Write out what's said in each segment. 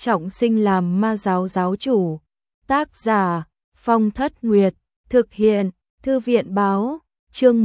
trọng sinh làm ma giáo giáo chủ. Tác giả Phong Thất Nguyệt, thực hiện Thư viện Báo. Chương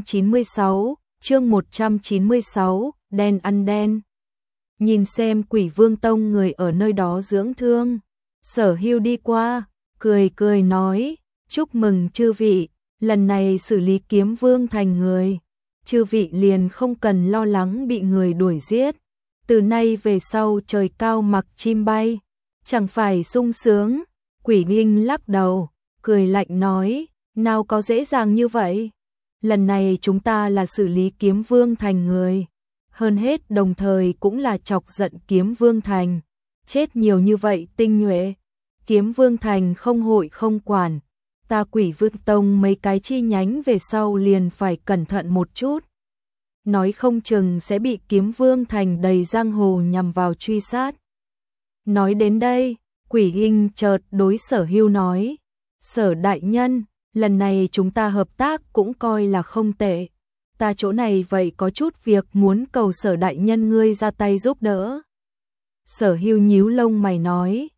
196, đen ăn đen. Nhìn xem Quỷ Vương Tông người ở nơi đó dưỡng thương, Sở Hưu đi qua, cười cười nói, chúc mừng chư vị, lần này xử lý Kiếm Vương thành người, chư vị liền không cần lo lắng bị người đuổi giết, từ nay về sau trời cao mặc chim bay, chẳng phải sung sướng. Quỷ Nghinh lắc đầu, cười lạnh nói, nào có dễ dàng như vậy, lần này chúng ta là xử lý Kiếm Vương thành người, hơn hết đồng thời cũng là chọc giận Kiếm Vương thành, chết nhiều như vậy tinh nhuệ, Kiếm Vương thành không hội không quản, ta Quỷ Vương Tông mấy cái chi nhánh về sau liền phải cẩn thận một chút, nói không chừng sẽ bị Kiếm Vương thành đầy giang hồ nhằm vào truy sát. Nói đến đây, Quỷ Nghinh chợt đối Sở Hưu nói, Sở đại nhân, lần này chúng ta hợp tác cũng coi là không tệ, ta chỗ này vậy có chút việc muốn cầu Sở đại nhân ngươi ra tay giúp đỡ. Sở Hưu nhíu lông mày nói,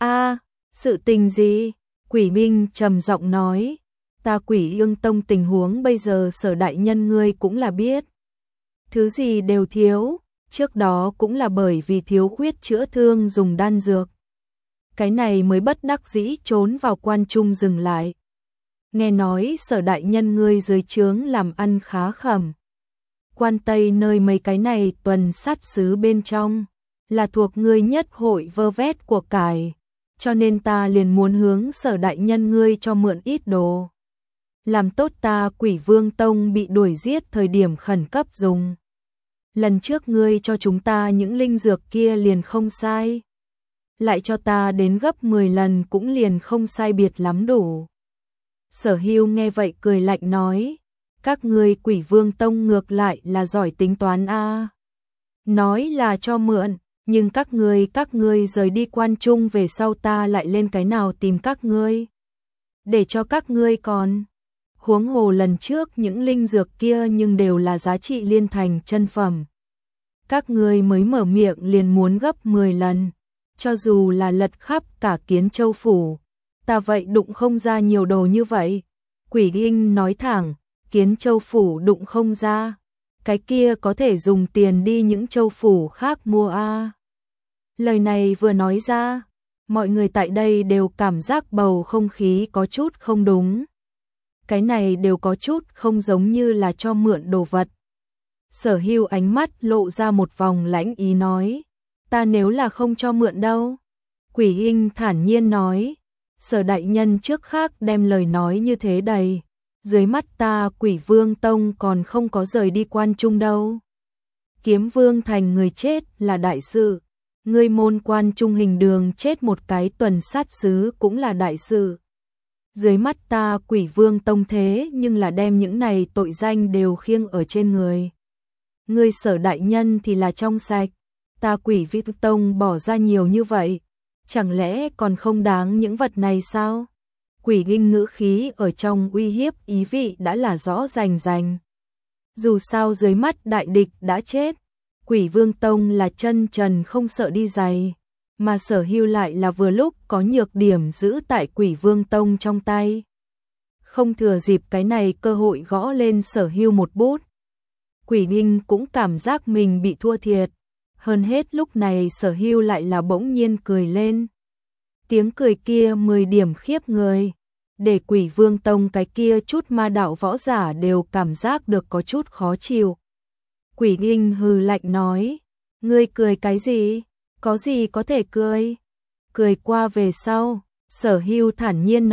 sự tình gì? Quỷ Minh trầm giọng nói, ta Quỷ Ương Tông tình huống bây giờ Sở đại nhân ngươi cũng là biết. Thứ gì đều thiếu, trước đó cũng là bởi vì thiếu khuyết chữa thương dùng đan dược. Cái này mới bất đắc dĩ trốn vào quan trung dừng lại. Nghe nói Sở đại nhân ngươi dưới trướng làm ăn khá khẩm. Quan Tây nơi mấy cái này tuần sát sứ bên trong, là thuộc ngươi nhất hội vơ vét của cải, cho nên ta liền muốn hướng Sở đại nhân ngươi cho mượn ít đồ. Làm tốt ta Quỷ Vương Tông bị đuổi giết thời điểm khẩn cấp dùng. Lần trước ngươi cho chúng ta những linh dược kia liền không sai. Lại cho ta đến gấp 10 lần cũng liền không sai biệt lắm đủ. Sở Hưu nghe vậy cười lạnh nói, các ngươi Quỷ Vương Tông ngược lại là giỏi tính toán a. Nói là cho mượn, nhưng các ngươi rời đi quan trung về sau ta lại lên cái nào tìm các ngươi. Để cho các ngươi còn. Huống hồ lần trước những linh dược kia nhưng đều là giá trị liên thành chân phẩm. Các ngươi mới mở miệng liền muốn gấp 10 lần. Cho dù là lật khắp cả Kiến Châu phủ, ta vậy đụng không ra nhiều đồ như vậy. Quỷ Nghinh nói thẳng, Kiến Châu phủ đụng không ra, cái kia có thể dùng tiền đi những châu phủ khác mua a. Lời này vừa nói ra, mọi người tại đây đều cảm giác bầu không khí có chút không đúng. Cái này đều có chút không giống như là cho mượn đồ vật. Sở Hưu ánh mắt lộ ra một vòng lãnh ý nói, ta nếu là không cho mượn đâu. Quỷ Nghinh thản nhiên nói, Sở đại nhân trước khác đem lời nói như thế đầy, dưới mắt ta Quỷ Vương Tông còn không có rời đi quan trung đâu. Kiếm Vương thành người chết là đại sự, ngươi môn quan trung hình đường chết một cái tuần sát sứ cũng là đại sự. Dưới mắt ta Quỷ Vương Tông thế nhưng là đem những này tội danh đều khiêng ở trên người. Ngươi Sở đại nhân thì là trong sạch, ta Quỷ Vương Tông bỏ ra nhiều như vậy, chẳng lẽ còn không đáng những vật này sao? Quỷ Nghinh ngữ khí ở trong uy hiếp ý vị đã là rõ rành rành. Dù sao dưới mắt đại địch đã chết, Quỷ Vương Tông là chân trần không sợ đi giày, mà Sở Hưu lại là vừa lúc có nhược điểm giữ tại Quỷ Vương Tông trong tay. Không thừa dịp cái này cơ hội gõ lên Sở Hưu một bút. Quỷ Nghinh cũng cảm giác mình bị thua thiệt, hơn hết lúc này Sở Hưu lại là bỗng nhiên cười lên. Tiếng cười kia 10 điểm khiếp người, để Quỷ Vương Tông cái kia chút ma đạo võ giả đều cảm giác được có chút khó chịu. Quỷ Nghinh hừ lạnh nói, ngươi cười cái gì? Có gì có thể cười? Cười qua về sau, Sở Hưu thản nhiên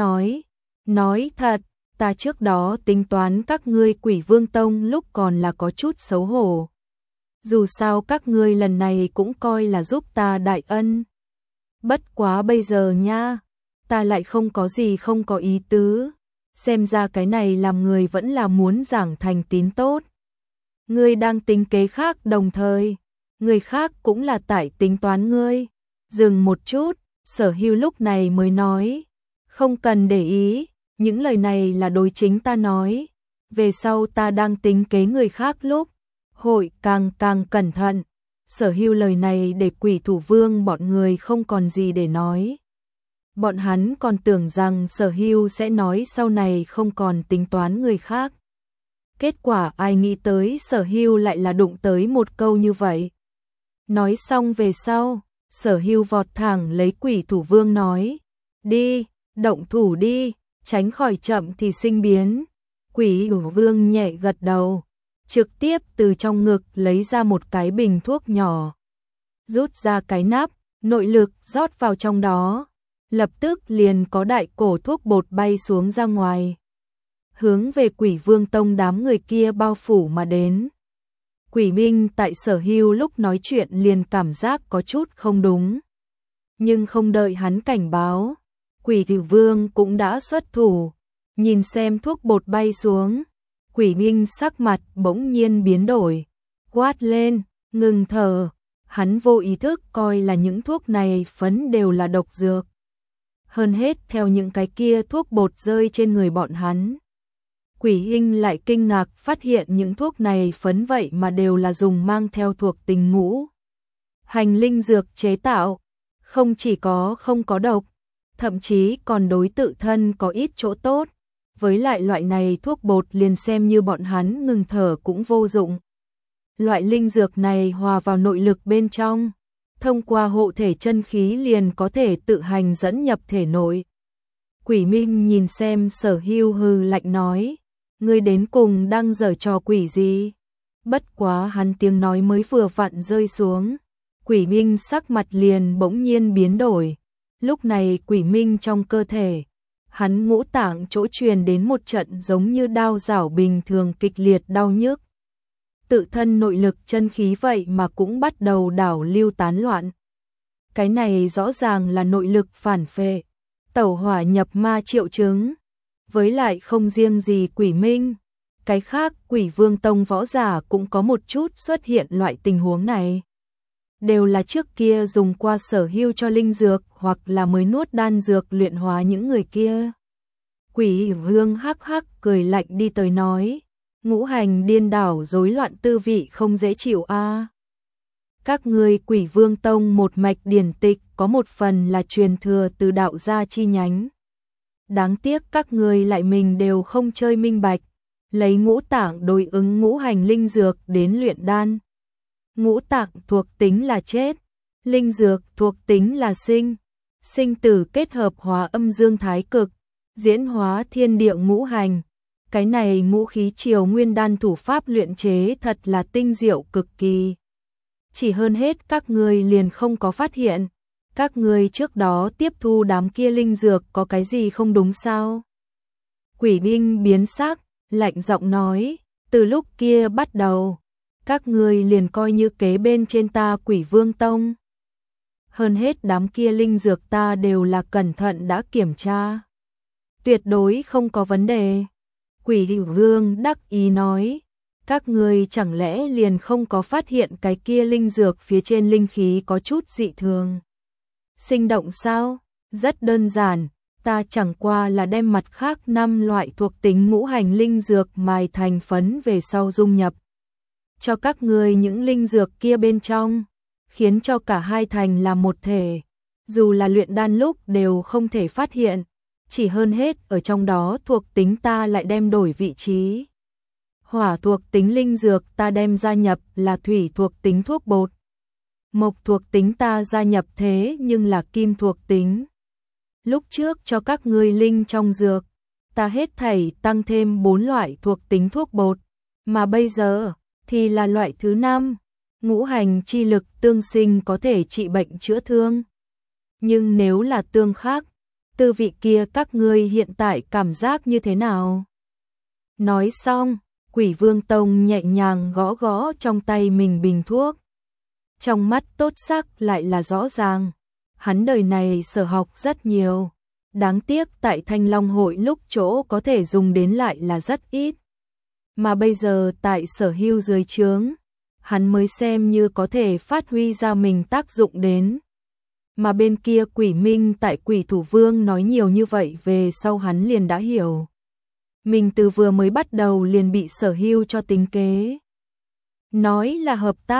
nói thật, ta trước đó tính toán các ngươi Quỷ Vương Tông lúc còn là có chút xấu hổ. Dù sao các ngươi lần này cũng coi là giúp ta đại ân. Bất quá bây giờ nha, ta lại không có gì không có ý tứ. Xem ra cái này làm người vẫn là muốn giảng thành tín tốt. Ngươi đang tính kế khác đồng thời, người khác cũng là tại tính toán ngươi. Dừng một chút, Sở Hưu lúc này mới nói, không cần để ý, những lời này là đối chính ta nói. Về sau ta đang tính kế người khác lúc, hội càng cẩn thận. Sở Hưu lời này để Quỷ Thủ Vương bọn người không còn gì để nói. Bọn hắn còn tưởng rằng Sở Hưu sẽ nói sau này không còn tính toán người khác. Kết quả ai nghĩ tới Sở Hưu lại là đụng tới một câu như vậy. Nói xong về sau, Sở Hưu vọt thẳng lấy Quỷ Thủ Vương nói, đi, động thủ đi, tránh khỏi chậm thì sinh biến. Quỷ Thủ Vương nhẹ gật đầu, trực tiếp từ trong ngực lấy ra một cái bình thuốc nhỏ. Rút ra cái nắp, nội lực rót vào trong đó. Lập tức liền có đại cổ thuốc bột bay xuống ra ngoài. Hướng về Quỷ Vương Tông đám người kia bao phủ mà đến. Quỷ Minh tại Sở Hưu lúc nói chuyện liền cảm giác có chút không đúng. Nhưng không đợi hắn cảnh báo, Quỷ Thủ Vương cũng đã xuất thủ. Nhìn xem thuốc bột bay xuống, Quỷ Minh sắc mặt bỗng nhiên biến đổi. Quát lên, ngừng thở. Hắn vô ý thức coi là những thuốc này phấn đều là độc dược. Hơn hết theo những cái kia thuốc bột rơi trên người bọn hắn. Quỷ Hinh lại kinh ngạc phát hiện những thuốc này phấn vậy mà đều là dùng mang theo thuộc tính ngũ hành linh dược chế tạo, không chỉ có không có độc, thậm chí còn đối tự thân có ít chỗ tốt. Với lại loại này thuốc bột liền xem như bọn hắn ngừng thở cũng vô dụng. Loại linh dược này hòa vào nội lực bên trong, thông qua hộ thể chân khí liền có thể tự hành dẫn nhập thể nội. Quỷ Minh nhìn xem Sở Hưu hừ lạnh nói, ngươi đến cùng đang giở trò quỷ gì? Bất quá hắn tiếng nói mới vừa vặn rơi xuống, Quỷ Minh sắc mặt liền bỗng nhiên biến đổi. Lúc này Quỷ Minh trong cơ thể, hắn ngũ tạng chỗ truyền đến một trận giống như đao rảo bình thường kịch liệt đau nhức. Tự thân nội lực chân khí vậy mà cũng bắt đầu đảo lưu tán loạn. Cái này rõ ràng là nội lực phản phệ, tẩu hỏa nhập ma triệu chứng. Với lại không riêng gì Quỷ Minh, cái khác Quỷ Vương Tông võ giả cũng có một chút xuất hiện loại tình huống này. Đều là trước kia dùng qua Sở Hưu cho linh dược hoặc là mới nuốt đan dược luyện hóa những người kia. Quỷ Vương hắc hắc cười lạnh đi tới nói, ngũ hành điên đảo rối loạn tư vị không dễ chịu a. Các ngươi Quỷ Vương Tông một mạch điển tịch có một phần là truyền thừa từ đạo gia chi nhánh. Đáng tiếc các ngươi lại mình đều không chơi minh bạch, lấy ngũ tạng đối ứng ngũ hành linh dược đến luyện đan. Ngũ tạng thuộc tính là chết, linh dược thuộc tính là sinh. Sinh tử kết hợp hóa âm dương thái cực, diễn hóa thiên địa ngũ hành. Cái này ngũ khí triều nguyên đan thủ pháp luyện chế thật là tinh diệu cực kỳ. Chỉ hơn hết các ngươi liền không có phát hiện, các ngươi trước đó tiếp thu đám kia linh dược có cái gì không đúng sao? Quỷ Minh biến sắc, lạnh giọng nói, từ lúc kia bắt đầu, các ngươi liền coi như kế bên trên ta Quỷ Vương Tông. Hơn hết đám kia linh dược ta đều là cẩn thận đã kiểm tra. Tuyệt đối không có vấn đề. Quỷ Vương đắc ý nói, các ngươi chẳng lẽ liền không có phát hiện cái kia linh dược phía trên linh khí có chút dị thường? Sinh động sao? Rất đơn giản, ta chẳng qua là đem mặt khác 5 loại thuộc tính ngũ hành linh dược mài thành phấn về sau dung nhập cho các ngươi những linh dược kia bên trong, khiến cho cả hai thành là một thể, dù là luyện đan lúc đều không thể phát hiện, chỉ hơn hết ở trong đó thuộc tính ta lại đem đổi vị trí. Hỏa thuộc tính linh dược ta đem gia nhập là thủy thuộc tính thuốc bột. Mộc thuộc tính ta gia nhập thế nhưng là kim thuộc tính. Lúc trước cho các ngươi linh trong dược, ta hết thảy tăng thêm 4 loại thuộc tính thuốc bột, mà bây giờ thì là loại thứ 5, ngũ hành chi lực tương sinh có thể trị bệnh chữa thương. Nhưng nếu là tương khắc, tư vị kia các ngươi hiện tại cảm giác như thế nào? Nói xong, Quỷ Vương Tông nhẹ nhàng gõ gõ trong tay mình bình thuốc. Trong mắt tốt sắc lại là rõ ràng, hắn đời này sở học rất nhiều, đáng tiếc tại Thanh Long hội lúc chỗ có thể dùng đến lại là rất ít. Mà bây giờ tại Sở Hưu dưới trướng, hắn mới xem như có thể phát huy ra mình tác dụng đến. Mà bên kia Quỷ Minh tại Quỷ Thủ Vương nói nhiều như vậy về sau hắn liền đã hiểu. Mình từ vừa mới bắt đầu liền bị Sở Hưu cho tính kế. Nói là hợp tác,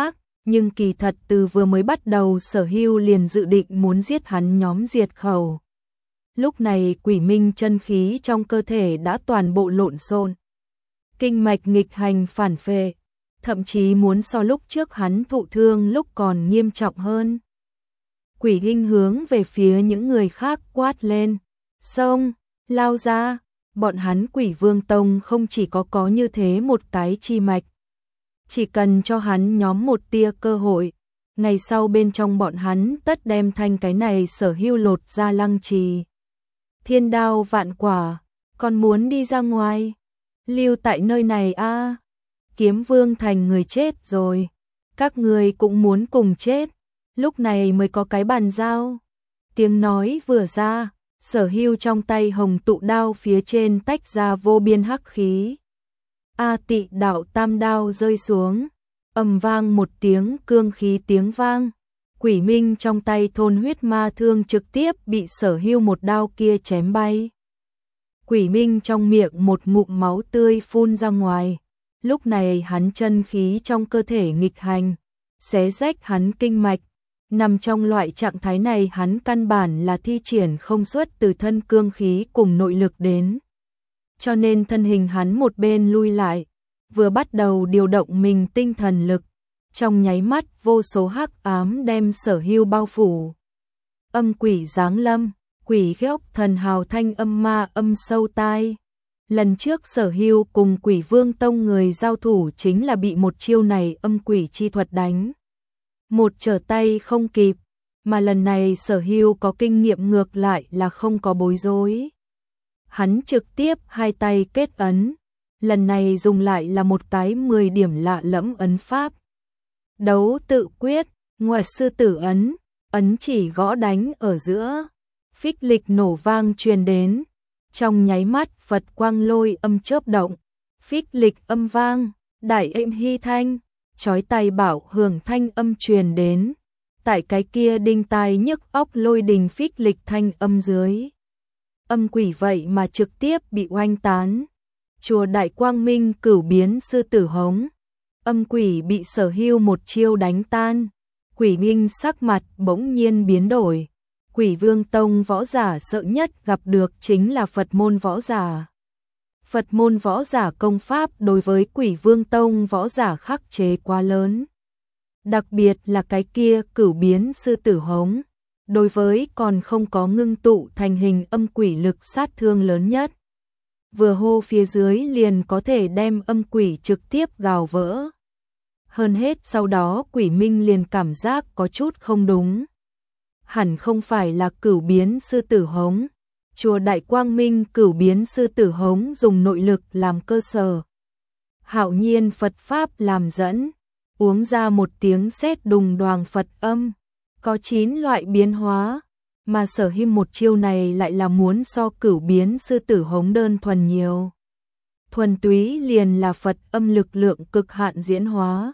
Nhưng kỳ thật từ vừa mới bắt đầu Sở Hưu liền dự định muốn giết hắn nhóm diệt khẩu. Lúc này quỷ minh chân khí trong cơ thể đã toàn bộ lộn xộn, kinh mạch nghịch hành phản phệ, thậm chí muốn so lúc trước hắn thụ thương lúc còn nghiêm trọng hơn. Quỷ Hinh hướng về phía những người khác quát lên, xông, lao ra, bọn hắn Quỷ Vương Tông không chỉ có như thế một cái chi mạch. Chỉ cần cho hắn nhóm một tia cơ hội, ngày sau bên trong bọn hắn tất đem thanh cái này Sở Hưu lột ra lăng trì. Thiên đao vạn quả, còn muốn đi ra ngoài, lưu tại nơi này a? Kiếm Vương thành người chết rồi, các người cũng muốn cùng chết, lúc này mới có cái bàn giao. Tiếng nói vừa ra, Sở Hưu trong tay hồng tụ đao phía trên tách ra vô biên hắc khí. A Tị đạo tam đao rơi xuống, ầm vang một tiếng cương khí tiếng vang. Quỷ minh trong tay thôn huyết ma thương trực tiếp bị Sở Hưu một đao kia chém bay. Quỷ minh trong miệng một ngụm máu tươi phun ra ngoài. Lúc này hắn chân khí trong cơ thể nghịch hành, xé rách hắn kinh mạch. Nằm trong loại trạng thái này hắn căn bản là thi triển không xuất từ thân cương khí cùng nội lực đến. Cho nên thân hình hắn một bên lui lại, vừa bắt đầu điều động mình tinh thần lực. Trong nháy mắt vô số hắc ám đem Sở Hưu bao phủ. Âm quỷ giáng lâm, quỷ ghép thần hào thanh âm ma âm sâu tai. Lần trước Sở Hưu cùng Quỷ Vương Tông người giao thủ chính là bị một chiêu này âm quỷ chi thuật đánh một trở tay không kịp, mà lần này Sở Hưu có kinh nghiệm ngược lại là không có bối rối. Hắn trực tiếp hai tay kết ấn, lần này dùng lại là một cái 10 điểm lạ lẫm ấn pháp. Đấu tự quyết, ngoại sư tử ấn, ấn chỉ gõ đánh ở giữa, phích lịch nổ vang truyền đến. Trong nháy mắt Phật quang lôi âm chớp động, phích lịch âm vang, đại êm hy thanh, chói tai bảo hưởng thanh âm truyền đến. Tại cái kia đinh tai nhức óc lôi đình phích lịch thanh âm dưới. Âm quỷ vậy mà trực tiếp bị oanh tán. Chùa Đại Quang Minh cửu biến sư tử hống. Âm quỷ bị Sở Hưu một chiêu đánh tan. Quỷ minh sắc mặt bỗng nhiên biến đổi. Quỷ Vương Tông võ giả sợ nhất gặp được chính là Phật môn võ giả. Phật môn võ giả công pháp đối với Quỷ Vương Tông võ giả khắc chế quá lớn. Đặc biệt là cái kia cửu biến sư tử hống. Đối với còn không có ngưng tụ thành hình âm quỷ lực sát thương lớn nhất. Vừa hô phía dưới liền có thể đem âm quỷ trực tiếp gào vỡ. Hơn hết sau đó quỷ minh liền cảm giác có chút không đúng. Hẳn không phải là cửu biến sư tử hống. Chùa Đại Quang Minh cửu biến sư tử hống dùng nội lực làm cơ sở. Hạo nhiên Phật Pháp làm dẫn. Uống ra một tiếng sét đùng đoàng Phật âm. Có 9 loại biến hóa. Mà Sở Hưu một chiêu này lại là muốn so cửu biến sư tử hống đơn thuần nhiều. Thuần túy liền là Phật âm lực lượng cực hạn diễn hóa.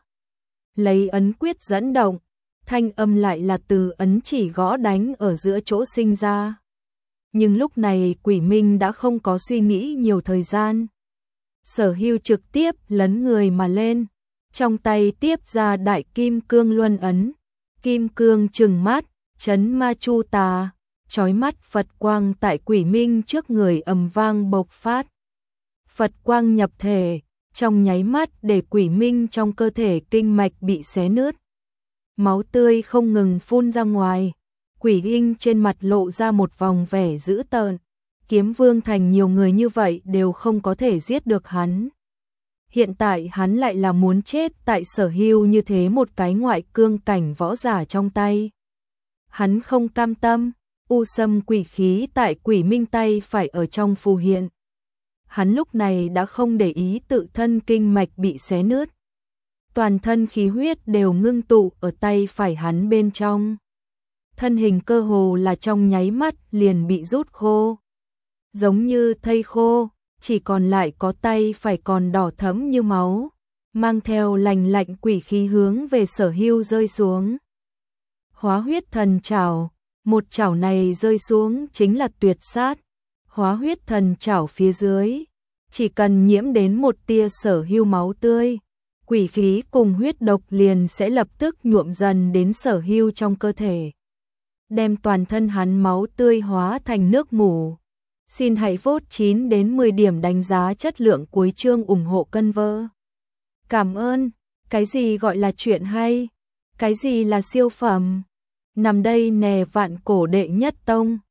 Lấy ấn quyết dẫn động, thanh âm lại là từ ấn chỉ gõ đánh ở giữa chỗ sinh ra. Nhưng lúc này quỷ minh đã không có suy nghĩ nhiều thời gian. Sở Hưu trực tiếp lấn người mà lên, trong tay tiếp ra đại kim cương luân ấn. Kim cương trừng mắt, chấn ma chu tà, chói mắt Phật quang tại quỷ minh trước người ầm vang bộc phát. Phật quang nhập thể, trong nháy mắt để quỷ minh trong cơ thể kinh mạch bị xé nứt. Máu tươi không ngừng phun ra ngoài, quỷ Hinh trên mặt lộ ra một vòng vẻ dữ tợn. Kiếm Vương thành nhiều người như vậy đều không có thể giết được hắn. Hiện tại hắn lại là muốn chết tại Sở Hưu như thế một cái ngoại cương cảnh võ giả trong tay. Hắn không cam tâm, u sâm quỷ khí tại quỷ minh tay phải ở trong phù hiện. Hắn lúc này đã không để ý tự thân kinh mạch bị xé nứt. Toàn thân khí huyết đều ngưng tụ ở tay phải hắn bên trong. Thân hình cơ hồ là trong nháy mắt liền bị rút khô. Giống như thây khô, chỉ còn lại có tay phải còn đỏ thẫm như máu, mang theo lành lạnh quỷ khí hướng về Sở Hưu rơi xuống. Hóa huyết thần trảo, một trảo này rơi xuống chính là tuyệt sát. Hóa huyết thần trảo phía dưới, chỉ cần nhiễm đến một tia Sở Hưu máu tươi, quỷ khí cùng huyết độc liền sẽ lập tức nhuộm dần đến Sở Hưu trong cơ thể, đem toàn thân hắn máu tươi hóa thành nước mù. Xin hãy vote 9 đến 10 điểm đánh giá chất lượng cuối chương ủng hộ cân vơ. Cảm ơn. Cái gì gọi là chuyện hay? Cái gì là siêu phẩm? Nằm đây nè, vạn cổ đệ nhất tông.